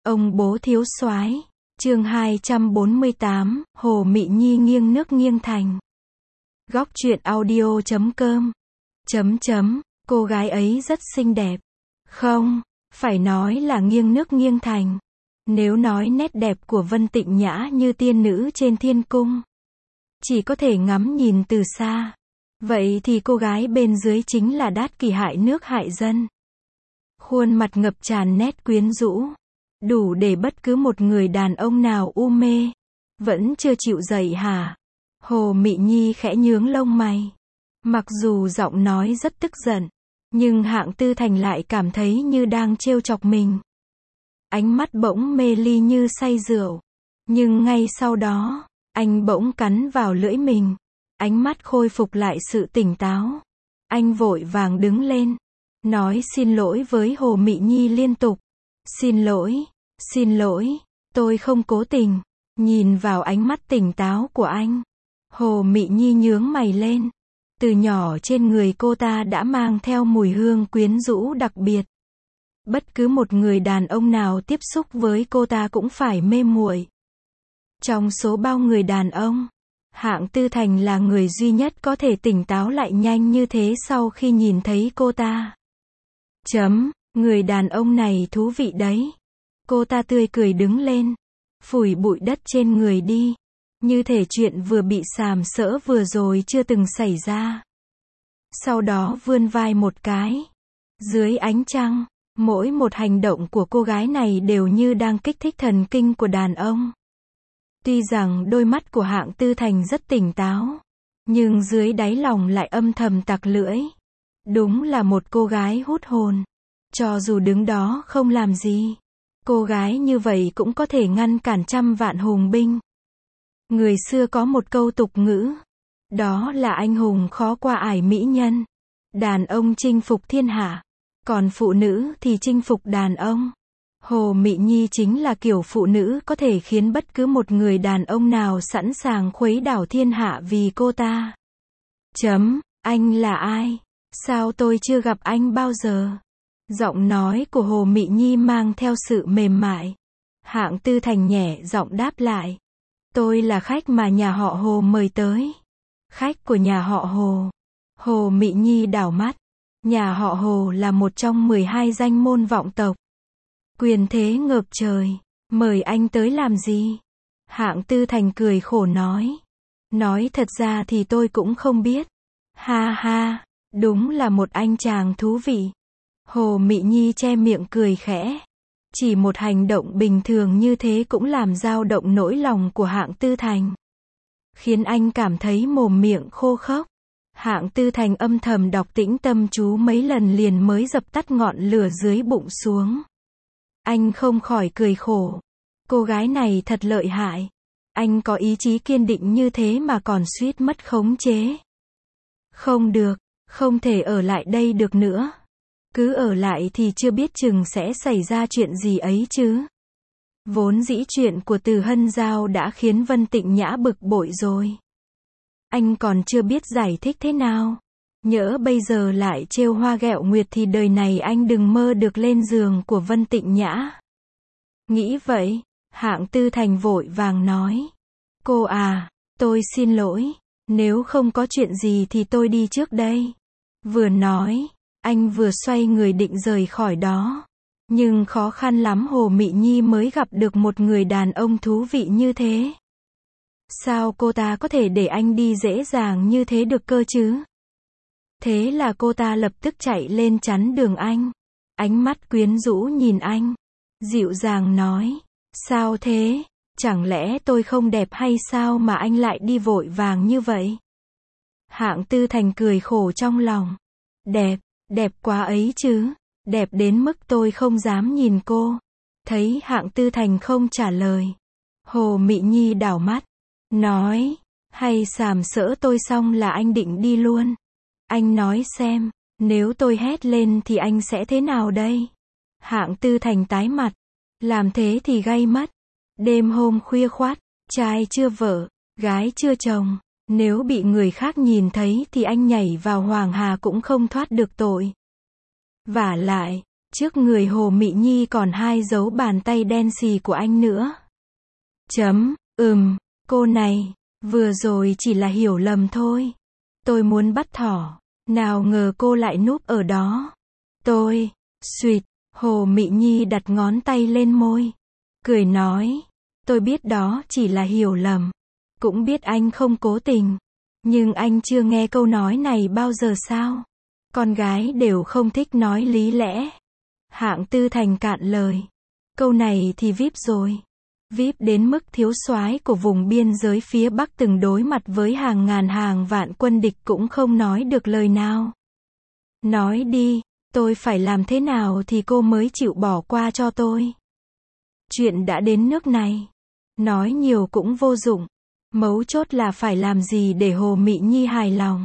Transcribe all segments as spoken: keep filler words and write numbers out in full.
Ông bố thiếu soái. Chương hai trăm bốn mươi tám, Hồ Mị Nhi nghiêng nước nghiêng thành. Góc truyện audio chấm com. Chấm chấm, cô gái ấy rất xinh đẹp. Không, phải nói là nghiêng nước nghiêng thành. Nếu nói nét đẹp của Vân Tịnh Nhã như tiên nữ trên thiên cung, chỉ có thể ngắm nhìn từ xa. Vậy thì cô gái bên dưới chính là Đát Kỷ hại nước hại dân. Khuôn mặt ngập tràn nét quyến rũ, đủ để bất cứ một người đàn ông nào u mê. Vẫn chưa chịu dậy hả? Hồ Mị Nhi khẽ nhướng lông mày. Mặc dù giọng nói rất tức giận, nhưng Hạng Tư Thành lại cảm thấy như đang trêu chọc mình. Ánh mắt bỗng mê ly như say rượu. Nhưng ngay sau đó, anh bỗng cắn vào lưỡi mình. Ánh mắt khôi phục lại sự tỉnh táo. Anh vội vàng đứng lên, nói xin lỗi với Hồ Mị Nhi liên tục. Xin lỗi, xin lỗi, tôi không cố tình. Nhìn vào ánh mắt tỉnh táo của anh, Hồ Mị Nhi nhướng mày lên. Từ nhỏ trên người cô ta đã mang theo mùi hương quyến rũ đặc biệt. Bất cứ một người đàn ông nào tiếp xúc với cô ta cũng phải mê muội. Trong số bao người đàn ông, Hạng Tư Thành là người duy nhất có thể tỉnh táo lại nhanh như thế sau khi nhìn thấy cô ta. Chấm, người đàn ông này thú vị đấy. Cô ta tươi cười đứng lên, phủi bụi đất trên người đi. Như thể chuyện vừa bị sàm sỡ vừa rồi chưa từng xảy ra. Sau đó vươn vai một cái. Dưới ánh trăng, mỗi một hành động của cô gái này đều như đang kích thích thần kinh của đàn ông. Tuy rằng đôi mắt của Hạng Tư Thành rất tỉnh táo, nhưng dưới đáy lòng lại âm thầm tặc lưỡi. Đúng là một cô gái hút hồn. Cho dù đứng đó không làm gì, cô gái như vậy cũng có thể ngăn cản trăm vạn hùng binh. Người xưa có một câu tục ngữ, đó là anh hùng khó qua ải mỹ nhân. Đàn ông chinh phục thiên hạ, còn phụ nữ thì chinh phục đàn ông. Hồ Mị Nhi chính là kiểu phụ nữ có thể khiến bất cứ một người đàn ông nào sẵn sàng khuấy đảo thiên hạ vì cô ta. Chấm, anh là ai? Sao tôi chưa gặp anh bao giờ? Giọng nói của Hồ Mị Nhi mang theo sự mềm mại. Hạng Tư Thành nhẹ giọng đáp lại. Tôi là khách mà nhà họ Hồ mời tới. Khách của nhà họ Hồ. Hồ Mị Nhi đảo mắt. Nhà họ Hồ là một trong mười hai danh môn vọng tộc. Quyền thế ngập trời. Mời anh tới làm gì? Hạng Tư Thành cười khổ nói. Nói thật ra thì tôi cũng không biết. Ha ha, đúng là một anh chàng thú vị. Hồ Mị Nhi che miệng cười khẽ. Chỉ một hành động bình thường như thế cũng làm dao động nỗi lòng của Hạng Tư Thành, khiến anh cảm thấy mồm miệng khô khốc. Hạng Tư Thành âm thầm đọc tĩnh tâm chú mấy lần liền mới dập tắt ngọn lửa dưới bụng xuống. Anh không khỏi cười khổ. Cô gái này thật lợi hại. Anh có ý chí kiên định như thế mà còn suýt mất khống chế. Không được, không thể ở lại đây được nữa. Cứ ở lại thì chưa biết chừng sẽ xảy ra chuyện gì ấy chứ. Vốn dĩ chuyện của Từ Hân Giao đã khiến Vân Tịnh Nhã bực bội rồi. Anh còn chưa biết giải thích thế nào. Nhỡ bây giờ lại trêu hoa ghẹo nguyệt thì đời này anh đừng mơ được lên giường của Vân Tịnh Nhã. Nghĩ vậy, Hạng Tư Thành vội vàng nói. Cô à, tôi xin lỗi. Nếu không có chuyện gì thì tôi đi trước đây. Vừa nói, anh vừa xoay người định rời khỏi đó. Nhưng khó khăn lắm Hồ Mị Nhi mới gặp được một người đàn ông thú vị như thế. Sao cô ta có thể để anh đi dễ dàng như thế được cơ chứ? Thế là cô ta lập tức chạy lên chắn đường anh. Ánh mắt quyến rũ nhìn anh. Dịu dàng nói. Sao thế? Chẳng lẽ tôi không đẹp hay sao mà anh lại đi vội vàng như vậy? Hạng Tư Thành cười khổ trong lòng. Đẹp, đẹp quá ấy chứ. Đẹp đến mức tôi không dám nhìn cô. Thấy Hạng Tư Thành không trả lời, Hồ Mị Nhi đảo mắt, nói, hay sàm sỡ tôi xong là anh định đi luôn. Anh nói xem, nếu tôi hét lên thì anh sẽ thế nào đây? Hạng Tư Thành tái mặt, làm thế thì gay mất. Đêm hôm khuya khoắt, trai chưa vợ, gái chưa chồng, nếu bị người khác nhìn thấy thì anh nhảy vào Hoàng Hà cũng không thoát được tội. Vả lại, Trước người Hồ Mị Nhi còn hai dấu bàn tay đen xì của anh nữa. Chấm, ừm, cô này, vừa rồi chỉ là hiểu lầm thôi. Tôi muốn bắt thỏ, nào ngờ cô lại núp ở đó. Tôi, suýt, Hồ Mị Nhi đặt ngón tay lên môi. Cười nói, tôi biết đó chỉ là hiểu lầm. Cũng biết anh không cố tình. Nhưng anh chưa nghe câu nói này bao giờ sao? Con gái đều không thích nói lý lẽ. Hạng Tư Thành cạn lời. Câu này thì víp rồi. víp đến mức thiếu soái của vùng biên giới phía Bắc từng đối mặt với hàng ngàn hàng vạn quân địch cũng không nói được lời nào. Nói đi, tôi phải làm thế nào thì cô mới chịu bỏ qua cho tôi? Chuyện đã đến nước này. Nói nhiều cũng vô dụng. Mấu chốt là phải làm gì để Hồ Mị Nhi hài lòng.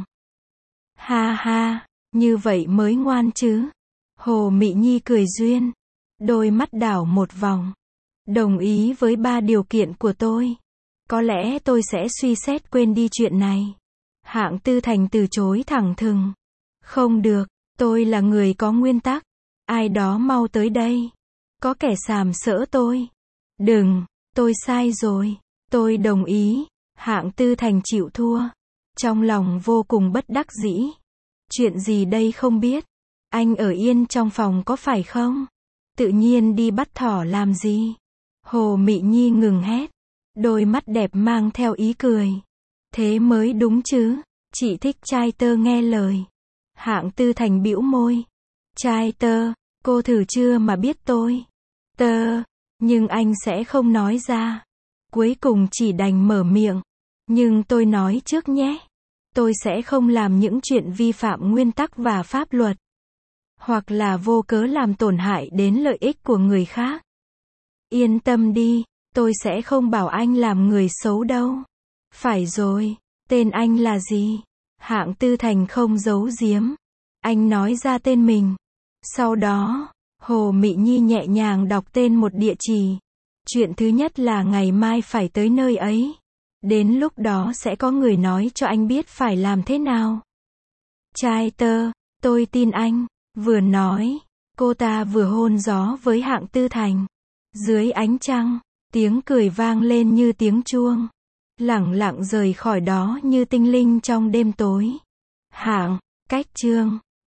Ha ha, như vậy mới ngoan chứ. Hồ Mị Nhi cười duyên. Đôi mắt đảo một vòng. Đồng ý với ba điều kiện của tôi. Có lẽ tôi sẽ suy xét quên đi chuyện này. Hạng Tư Thành từ chối thẳng thừng. Không được, tôi là người có nguyên tắc. Ai đó mau tới đây. Có kẻ sàm sỡ tôi. Đừng, tôi sai rồi. Tôi đồng ý. Hạng Tư Thành chịu thua. Trong lòng vô cùng bất đắc dĩ. Chuyện gì đây không biết. Anh ở yên trong phòng có phải không? Tự nhiên đi bắt thỏ làm gì? Hồ Mị Nhi ngừng hét. Đôi mắt đẹp mang theo ý cười. Thế mới đúng chứ. Chị thích trai tơ nghe lời. Hạng Tư Thành bĩu môi. Trai tơ, cô thử chưa mà biết tôi. Tơ, nhưng anh sẽ không nói ra. Cuối cùng chỉ đành mở miệng. Nhưng tôi nói trước nhé. Tôi sẽ không làm những chuyện vi phạm nguyên tắc và pháp luật. Hoặc là vô cớ làm tổn hại đến lợi ích của người khác. Yên tâm đi, tôi sẽ không bảo anh làm người xấu đâu. Phải rồi, tên anh là gì? Hạng Tư Thành không giấu giếm. Anh nói ra tên mình. Sau đó, Hồ Mị Nhi nhẹ nhàng đọc tên một địa chỉ. Chuyện thứ nhất là ngày mai phải tới nơi ấy. Đến lúc đó sẽ có người nói cho anh biết phải làm thế nào. Trai tơ, tôi tin anh. Vừa nói, cô ta vừa hôn gió với Hạng Tư Thành. Dưới ánh trăng, tiếng cười vang lên như tiếng chuông. Lẳng lặng rời khỏi đó như tinh linh trong đêm tối. Hạng, cách chương.